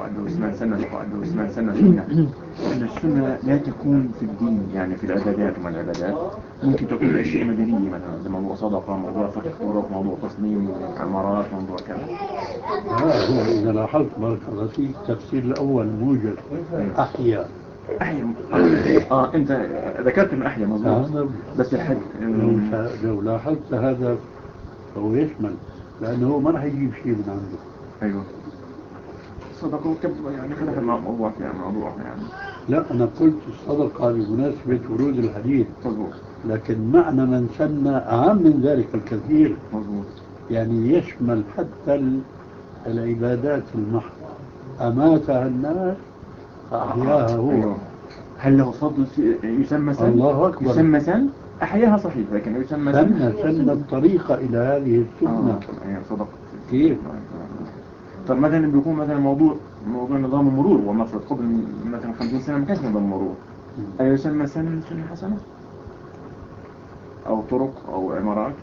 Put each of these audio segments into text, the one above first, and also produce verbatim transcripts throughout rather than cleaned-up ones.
وعنده اسمها سنة وعنده اسمها سنة سنة. أن السنة لا تكون في الدين، يعني في العبادات وما العبادات ممكن تكون أشياء مدنية مثلا زي موضوع صدقة، موضوع فتح طرق، موضوع تصميم عمارات، موضوع كذا. ها هو إذا لاحظت بارك الله فيك التفسير الأول موجود أحيا. أحيا آه أنت ذكرت إنه أحيا مظبوط، بس الحد لو, لو لاحظت هذا فهو يشمل، لأنه ما راح يجيب شيء من عنده. أيوه صدقوا كم يعني خلف الموضوع يعني موضوع يعني. لا أنا قلت الصدقة بمناسبة ورود الحديث مظبوط، لكن معنى من سن أعم من ذلك الكثير. مظبوط، يعني يشمل حتى العبادات المحضة أماتها الناس فأحياها هو. أيوه. هل له فضل يسمى سن؟ الله أكبر. يسمى سن أحياها صحيح، لكن يسمى سن سن الطريقة إلى هذه السنة. آه. أيوه صدق. كيف؟ طب مثلا بيكون مثلا موضوع موضوع نظام المرور، ومفرض قبل مثلا خمسين سنة ما كانش نظام مرور، أي يسمى سن سنة حسنة أو طرق أو عمارات؟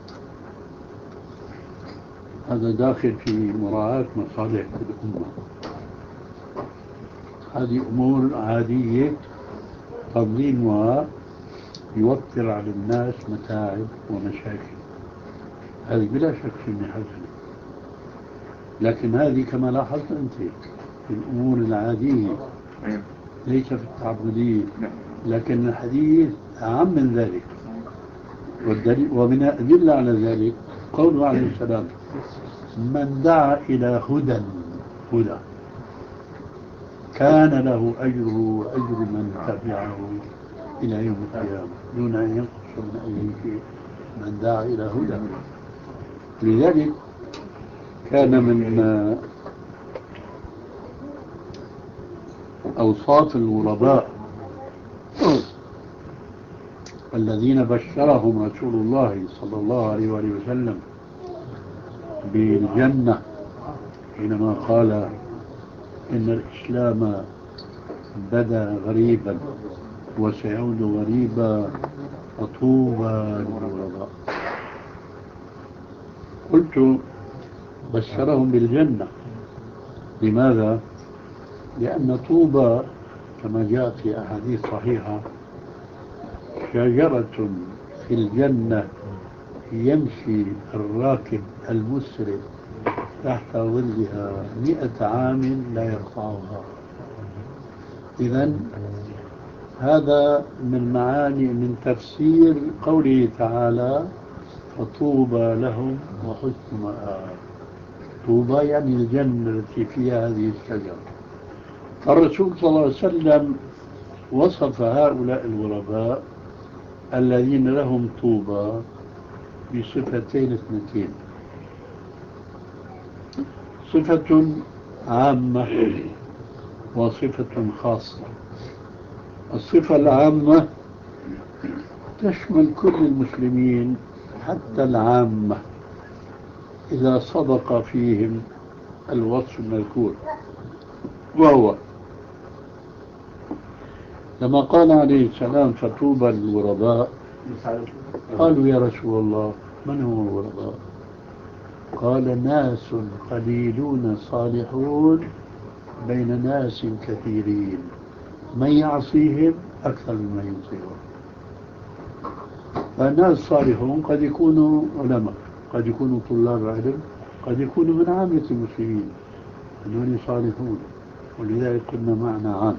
هذا داخل في مراعاة مصالح الأمة. هذه أمور عادية تنظيمها يوفر على الناس متاعب ومشاكل، هذه بلا شك سنة حسنة. لكن هذه كما لاحظت أنت في الأمور العادية ليس في التعبدية، لكن الحديث أعم من ذلك. والدليل ومن أدلة على ذلك قوله عليه السلام من دعا إلى هدى هدى كان له أجره وأجر من تبعه إلى يوم القيامة دون أن ينقص من أي شيء. من دعا إلى هدى. لذلك كان من أوصاف الغرباء الذين بشرهم رسول الله صلى الله عليه وآله وسلم بالجنة حينما قال إن الإسلام بدأ غريبا وسيعود غريبا فطوبى للغرباء. قلت بشرهم بالجنة. لماذا؟ لأن طوبى كما جاء في أحاديث صحيحة شجرة في الجنة يمشي الراكب المسرف تحت ظلها مئة عام لا يقطعها. إذن هذا من معاني من تفسير قوله تعالى فطوبى لهم وحسن مآب. طوبى يعني الجنة التي فيها هذه الشجرة. الرسول صلى الله عليه وسلم وصف هؤلاء الغرباء الذين لهم طوبى بصفتين اثنتين. صفة عامة وصفة خاصة. الصفة العامة تشمل كل المسلمين حتى العامة إذا صدق فيهم الوصف المذكور، وهو لما قال عليه السلام فطوبى للغرباء قالوا يا رسول الله من هم الغرباء؟ قال ناس قليلون صالحون بين ناس كثيرين من يعصيهم أكثر مما يطيعون. فالناس صالحون قد يكونوا علماء، قد يكونوا طلاب علم، قد يكونوا من عامة المسلمين، هذول صالحون. ولذلك قلنا معنى عام.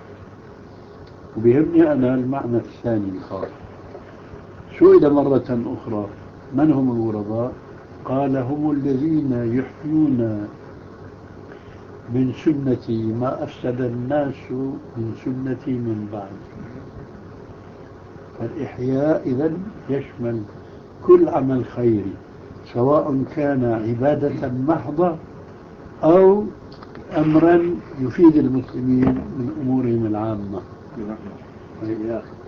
وبيهمني أنا المعنى الثاني الخاص. سئل مرة أخرى من هم الغرباء؟ قال هم الذين يحيون من سنتي ما أفسد الناس من سنتي من بعد. فالإحياء إذن يشمل كل عمل خيري سواء كان عبادة محضة أو أمرا يفيد المسلمين من أمورهم العامة.